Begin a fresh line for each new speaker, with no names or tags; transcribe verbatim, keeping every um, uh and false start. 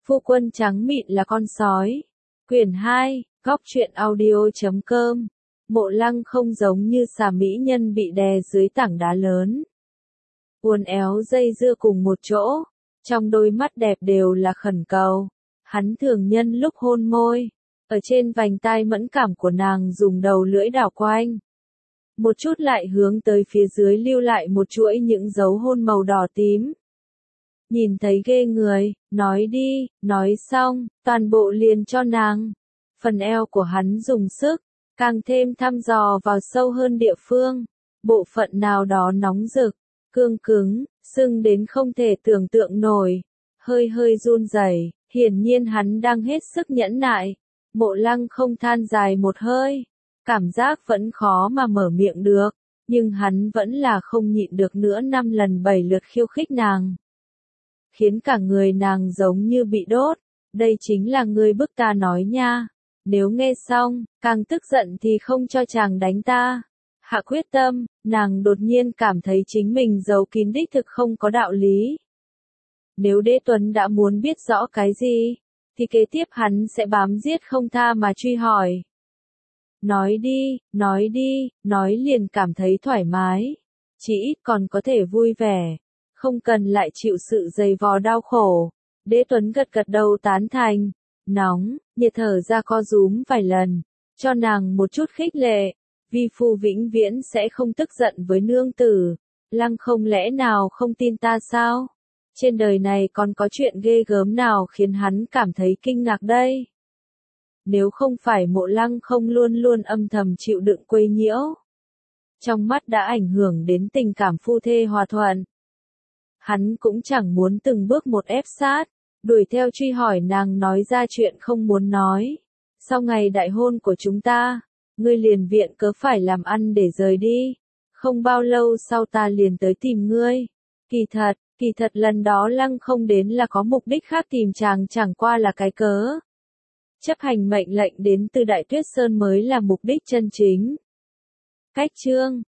Phu quân trắng mịn là con sói. Quyển hai, góc truyện audio chấm com. Mộ Lăng không giống như xà mỹ nhân bị đè dưới tảng đá lớn. Uốn éo dây dưa cùng một chỗ, trong đôi mắt đẹp đều là khẩn cầu. Hắn thường nhân lúc hôn môi, ở trên vành tai mẫn cảm của nàng dùng đầu lưỡi đảo quanh. Một chút lại hướng tới phía dưới lưu lại một chuỗi những dấu hôn màu đỏ tím. Nhìn thấy ghê người, nói đi, nói xong, toàn bộ liền cho nàng. Phần eo của hắn dùng sức, càng thêm thăm dò vào sâu hơn địa phương. Bộ phận nào đó nóng rực, cương cứng, sưng đến không thể tưởng tượng nổi. Hơi hơi run rẩy, hiển nhiên hắn đang hết sức nhẫn nại. Mộ Lăng không than dài một hơi. Cảm giác vẫn khó mà mở miệng được, nhưng hắn vẫn là không nhịn được nữa năm lần bảy lượt khiêu khích nàng. Khiến cả người nàng giống như bị đốt, đây chính là ngươi bức ta nói nha. Nếu nghe xong, càng tức giận thì không cho chàng đánh ta. Hạ quyết tâm, nàng đột nhiên cảm thấy chính mình giấu kín đích thực không có đạo lý. Nếu Đế Tuấn đã muốn biết rõ cái gì, thì kế tiếp hắn sẽ bám giết không tha mà truy hỏi. Nói đi, nói đi, nói liền cảm thấy thoải mái. Chỉ ít còn có thể vui vẻ. Không cần lại chịu sự dày vò đau khổ. Đế Tuấn gật gật đầu tán thành. Nóng, nhiệt thở ra co rúm vài lần. Cho nàng một chút khích lệ. Vi phu vĩnh viễn sẽ không tức giận với nương tử. Lăng không lẽ nào không tin ta sao? Trên đời này còn có chuyện ghê gớm nào khiến hắn cảm thấy kinh ngạc đây? Nếu không phải Mộ Lăng không luôn luôn âm thầm chịu đựng quấy nhiễu. Trong mắt đã ảnh hưởng đến tình cảm phu thê hòa thuận. Hắn cũng chẳng muốn từng bước một ép sát, đuổi theo truy hỏi nàng nói ra chuyện không muốn nói. Sau ngày đại hôn của chúng ta, ngươi liền viện cớ phải làm ăn để rời đi. Không bao lâu sau ta liền tới tìm ngươi. Kỳ thật, kỳ thật lần đó Lăng không đến là có mục đích khác, tìm chàng chẳng qua là cái cớ. Chấp hành mệnh lệnh đến từ Đại Tuyết Sơn mới là mục đích chân chính. Cách chương